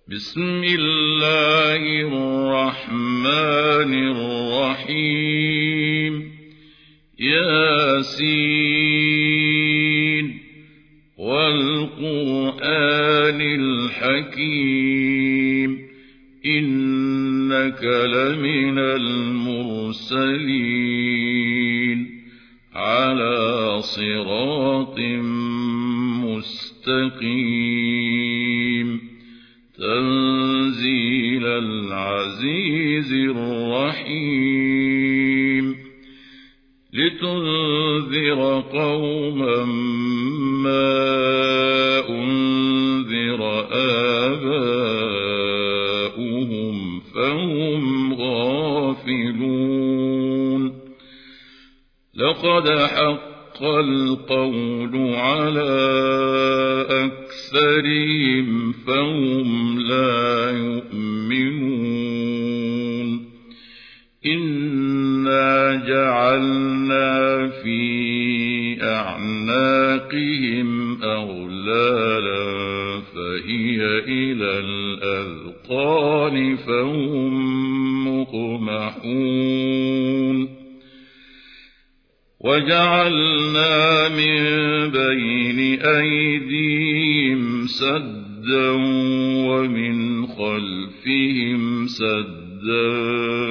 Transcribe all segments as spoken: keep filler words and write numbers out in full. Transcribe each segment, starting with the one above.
بسم الله الرحمن الرحيم ياسين والقرآن الحكيم إنك لمن المرسلين على صراط مستقيم تنزيل العزيز الرحيم لتنذر قوما ما أنذر آباؤهم فهم غافلون لقد حق القول على أكثرهم فهم لا يؤمنون إنا جعلنا في أعناقهم أغلالا فهي إلى الأذقان فهم مقمحون وجعلنا من بين أيديهم سدا ومن خلفهم سدا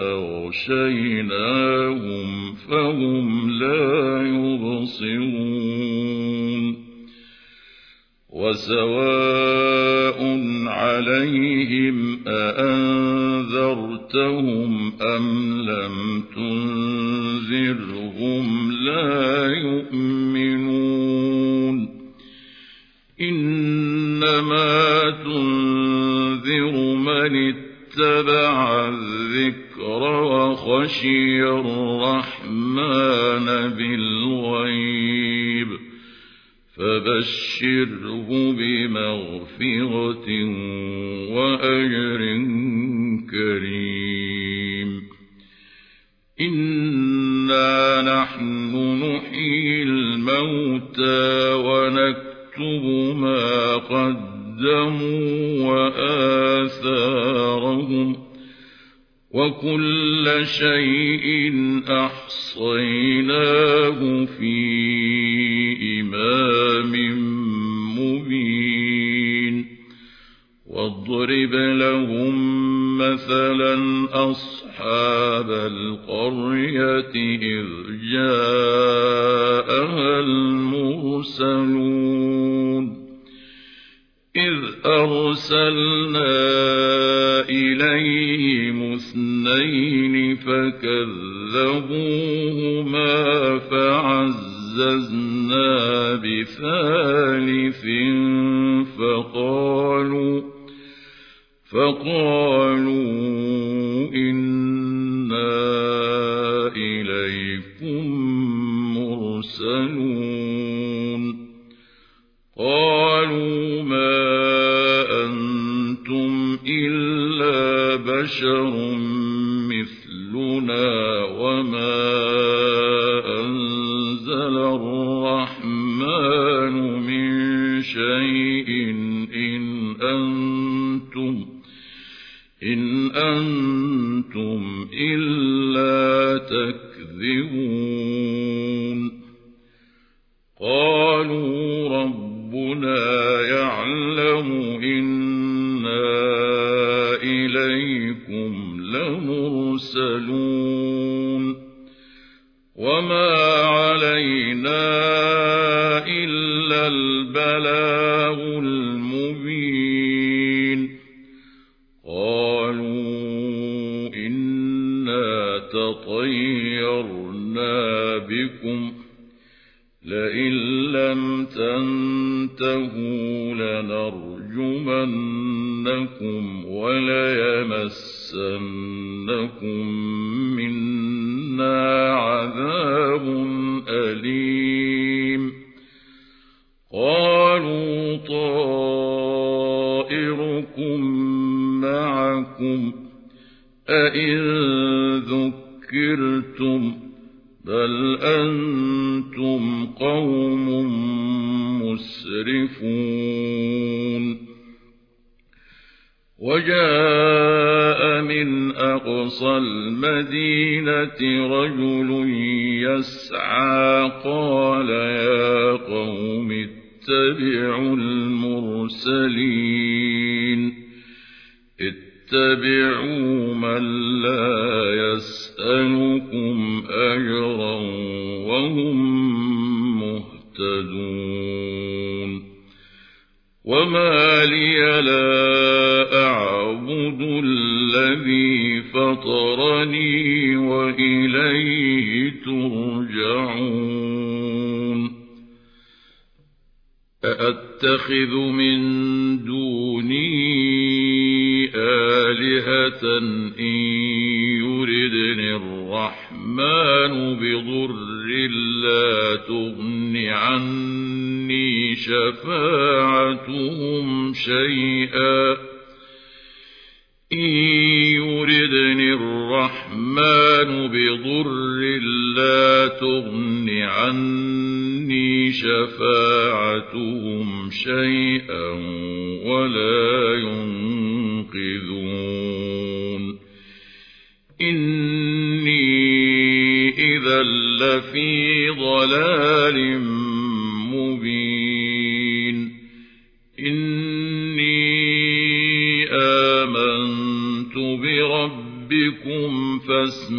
فأغشيناهم فهم لا يبصرون وسواء عليهم أأنذرتهم أم لم تنذرهم لا يؤمنون إنما تنذر من اتبع الذكر وخشي الرحمن بالغيب فبشره بمغفرة وأجر كريم إنا نحن نحيي الموتى ونكتب ما قدموا وآثارهم وكل شيء أحصيناه في إمام مبين واضرب لهم مثلا أصحاب القرية إذ جاءها المرسلون إذ أرسلنا إليهم اثنين فكذبوهما فعززنا بثالث فقالوا فقالوا إنا إليكم مرسلون قالوا ما أنتم إلا بشر مثلنا وما أنزل الرحمن من شيء إن أنتم إن أنتم إلا تكذبون قالوا ربنا يعلم إنا إليكم لمرسلون وما علينا إلا البلاغ المبين قالوا إنا تطيرنا بكم لئن لم تنتهوا لنرجمنكم وليمسنكم منا عذاب أليم قالوا طائركم معكم أئن ذكرتم بل أنتم قوم مسرفون وجاء من أقصى المدينة رجل يسعى قال يا قوم اتبعوا المرسلين اتبعوا من لا يسألكم أجرا وهم مهتدون وما لي لا أعبد الذي فطرني وإليه ترجعون أأتخذ من دوني آلهة إن يردني الرحمن بضر لا تغن عني شفاعتهم شيئا إن يردني الرحمن بضر لا تغن عني شفاعتهم شيئا ولا ينقذون إني إذا لفي ضلال مبين إني آمنت بربكم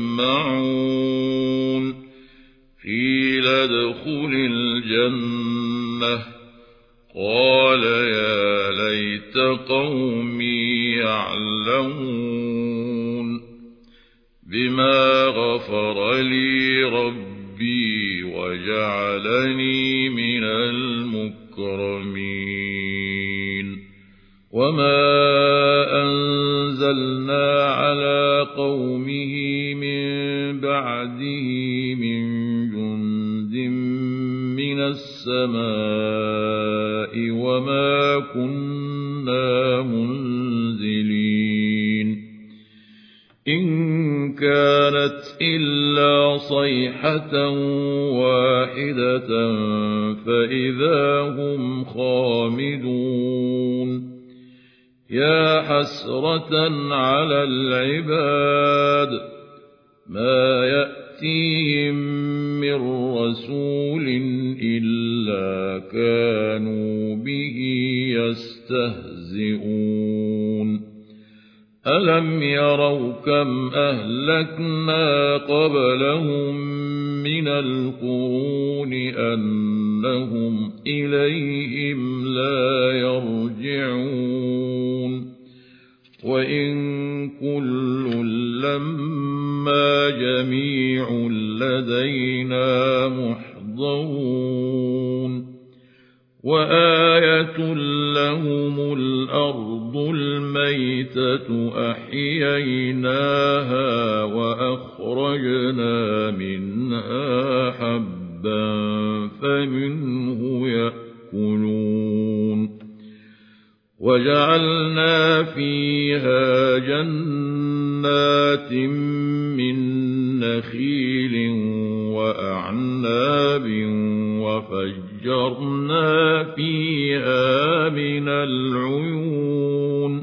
فاسمعون قيل ادخل الجنة قال يا ليت قومي يعلمون بما غفر لي ربي وجعلني من المكرمين وما أنزلنا على قومه من بعده من جند من السماء وما كنا منزلين إن كانت إلا صيحة واحدة فإذا هم خامدون يا حسرة على العباد ما يأتيهم من رسول إلا كانوا به يستهزئون ألم يروا كم أهلكنا قبلهم من القرون أنهم إليهم لا يرجعون وإن كل لما جميع لدينا محضرون وآية لهم الأرض الميتة أحييناها وأخرجنا منها حبا فمنه يأكلون وجعلنا فيها جنات من نخيل وأعناب وفجرنا فيها من العيون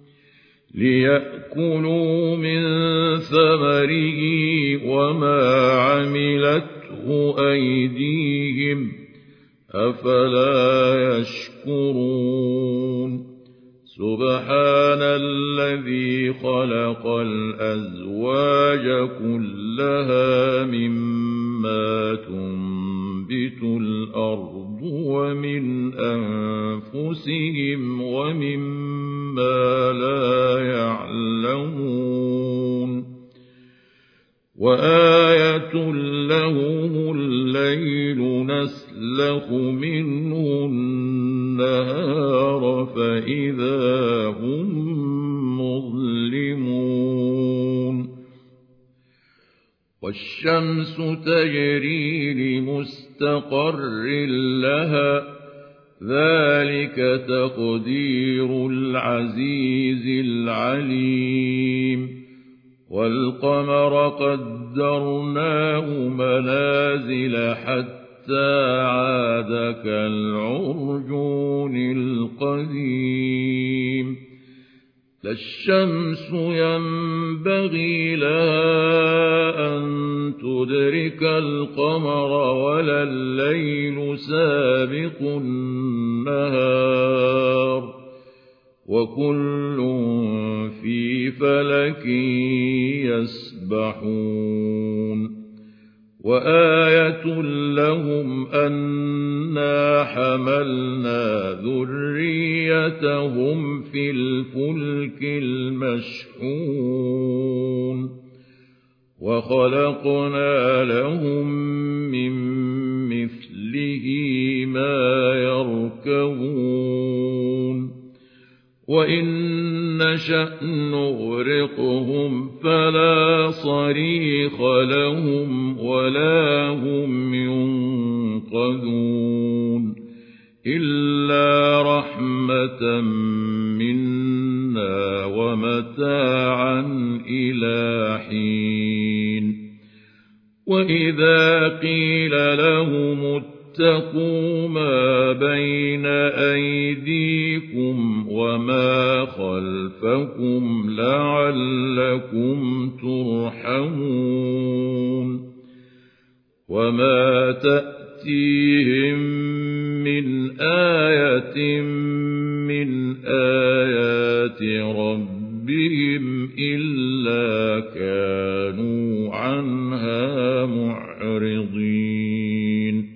ليأكلوا من ثمره وما عملته أيديهم أفلا يشكرون سبحان الذي خلق الأزواج كلها مما تنبت الأرض ومن أنفسهم ومما لا يعلمون وآية لهم الليل نسلخ منه النهار فإذا هم مظلمون والشمس تجري لمستقر لها ذلك تقدير العزيز العليم والقمر قدرناه منازل حتى عاد كالعرجون القديم لا الشمس ينبغي لها أن تدرك القمر ولا الليل سابق النهار وكل في فلك يسبحون وآية لهم أنا حملنا ذريتهم في الفلك المشحون وخلقنا لهم من مثله ما يركبون وإن نشأ نغرقهم فلا صريخ لهم ولا هم ينقذون إلا رحمة منا ومتاعا إلى حين وإذا قيل لهم اتقوا ما بين أيديكم وما خلفكم لعلكم ترحمون وما تأتيهم من آية من آيات ربهم إلا كانوا عنها معرضين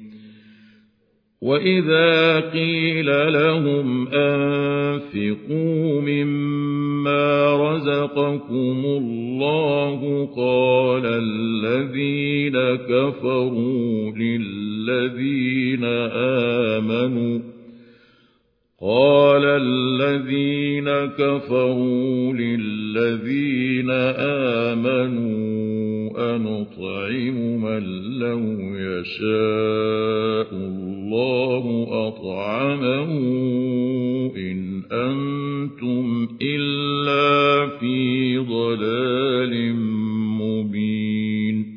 وإذا قيل لهم أنفقوا مما رزقكم الله قال الذين كفروا للذين آمنوا قال الذين كفروا للذين آمنوا أنطعم من لو يشاء الله أطعمه إن أنتم إلا في ضلال مبين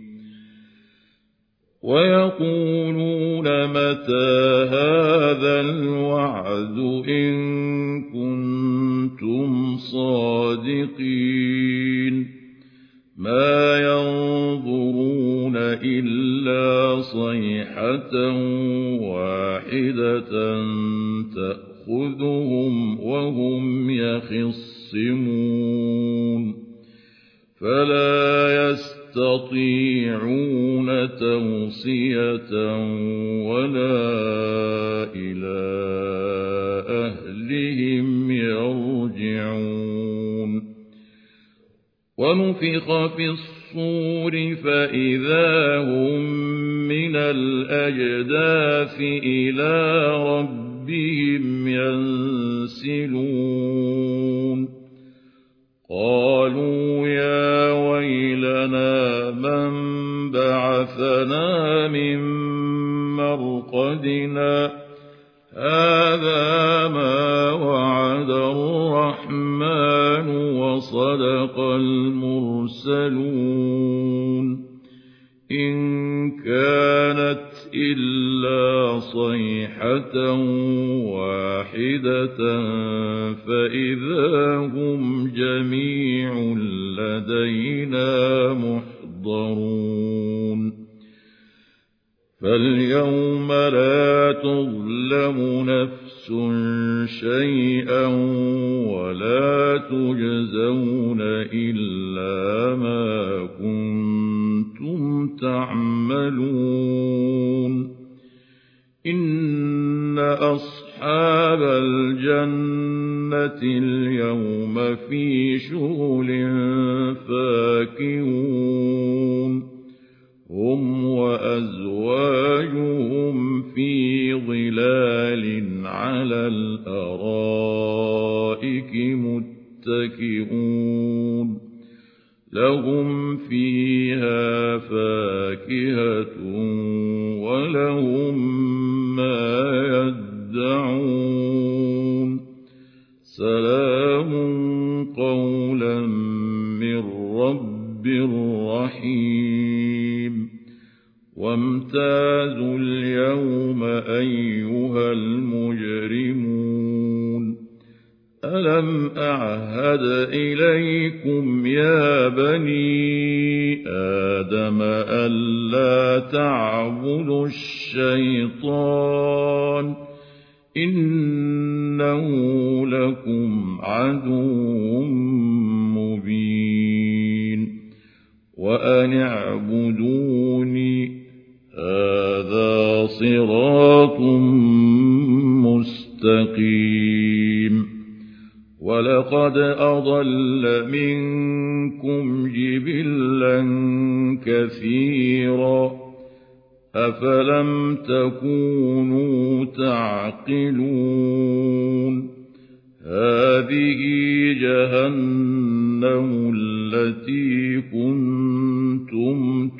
ويقولون متى هذا الوعد إن كنتم صادقين ما ينظرون إلا صيحة واحدة تأخذهم وهم يخصمون فلا يستطيعون توصية ولا إلى أهلهم يرجعون ونفخ في الصور فإذا هم من الأجداث إلى ربهم ينسلون قالوا يا ويلنا من بعثنا من مرقدنا هذا ما وعد الرحمن وصدق المرسلون إن كانت إلا صيحة واحدة فإذا هم جميع لدينا محضرون فاليوم لا تظلم نفس شيئا ولا تجزون إلا ما كنتم تعملون إن أصحاب الجنة اليوم في شغل فاكهون هم وأزواجهم في ظلال على الأرائك متكئون لهم فيها فاكهة ولهم ما يدعون سلام قولا من رب رحيم وامتازوا اليوم أيها المجرمون ألم أعهد عهد إليكم يا بني آدم ألا تعبدوا الشيطان إنه لكم عدو مبين وأن اعبدوني هذا صراط مستقيم ولقد أضل منكم جبلا كثيرا أفلم تكونوا تعقلون هذه جهنم التي كنتم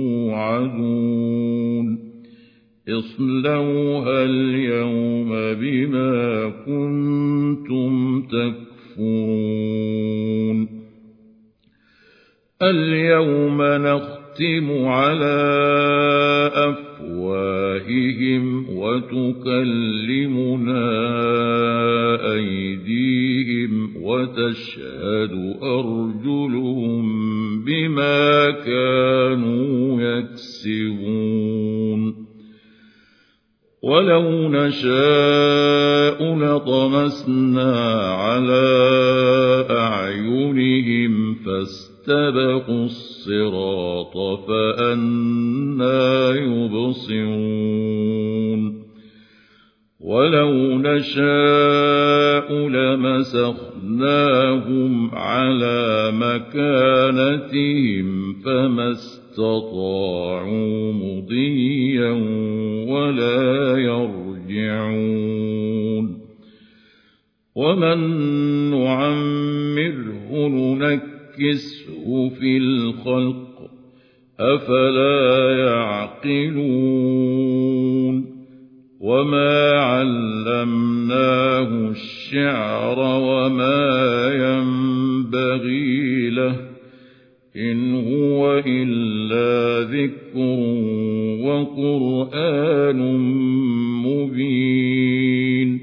توعدون اصلوها اليوم بما كنتم تكفرون اليوم نختم على أفواههم وتكلمنا أيديهم وتشهد أرجلهم بما كانوا يكسبون ولو نشاء لطمسنا على أعينهم فاستبقوا الصراط فأنى يبصرون ولو نشاء لمسخناهم على مكانتهم فما استطاعوا مضيا ولا يرجعون ومن نعمره ننكسه في الخلق أفلا يعقلون وما علمناه الشعر وما ينبغي له إن هو إلا ذكر وقرآن مبين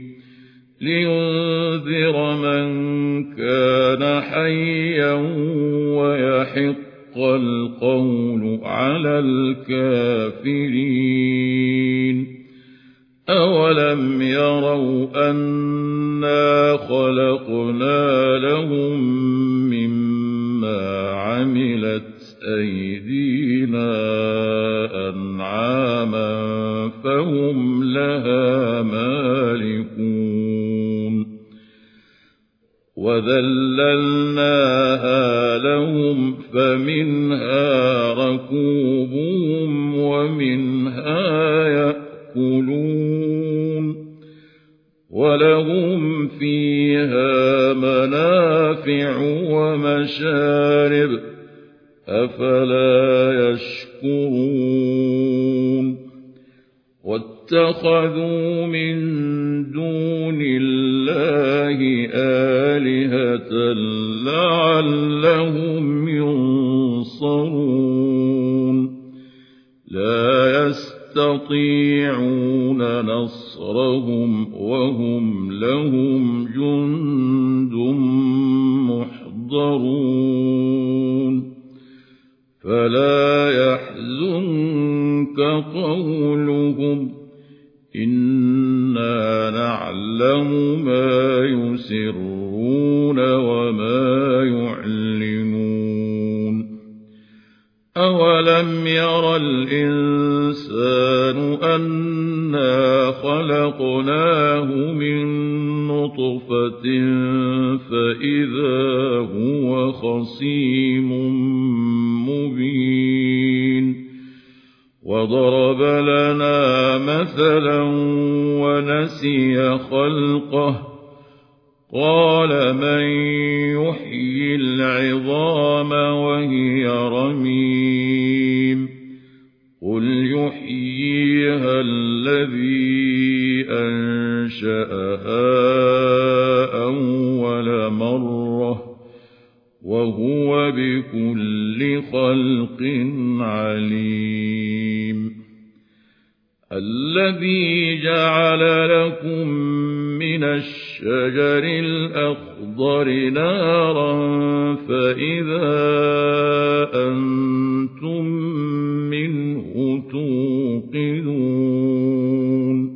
لينذر من كان حيا ويحق القول على الكافرين أولم يروا أنا خلقنا لهم مما عملت أيدينا أنعاما فهم لها مالكون وذللناها لهم فمنها ركوبهم ومنها يأكلون ولهم فيها منافع ومشارب أفلا يشكرون واتخذوا من دون الله آلهة لعلهم ينصرون لا يستطيعون نصرهم وهم لهم جند محضرون فلا يحزنك قولهم إنا نعلم ما يسرون وما يعلنون أولم ير الإنسان أنا خلقناه من نطفة فإذا هو خصيم مبين وضرب لنا مثلا ونسي خلقه قال من يحيي العظام وهي رميم قل يحييها الذي أنشأها أول مرة وهو بكل خلق عليم الذي جعل لكم من الشجر الأخضر نارا فإذا أنتم منه توقدون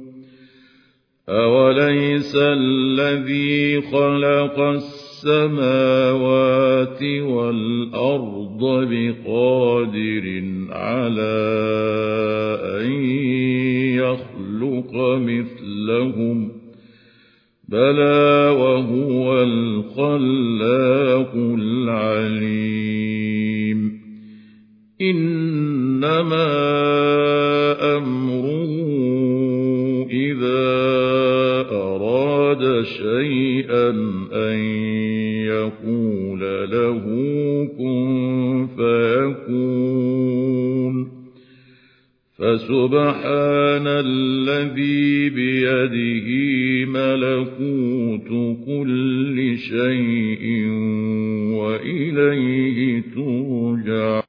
أوليس الذي خلق السماوات والأرض بقادر على أن يخلق مثلهم بلى وهو الخلاق العليم إنما أمره إذا أراد شيئا أن يقول له كن فيكون فسبحان الذي بيده ملكوت كل شيء وإليه ترجعون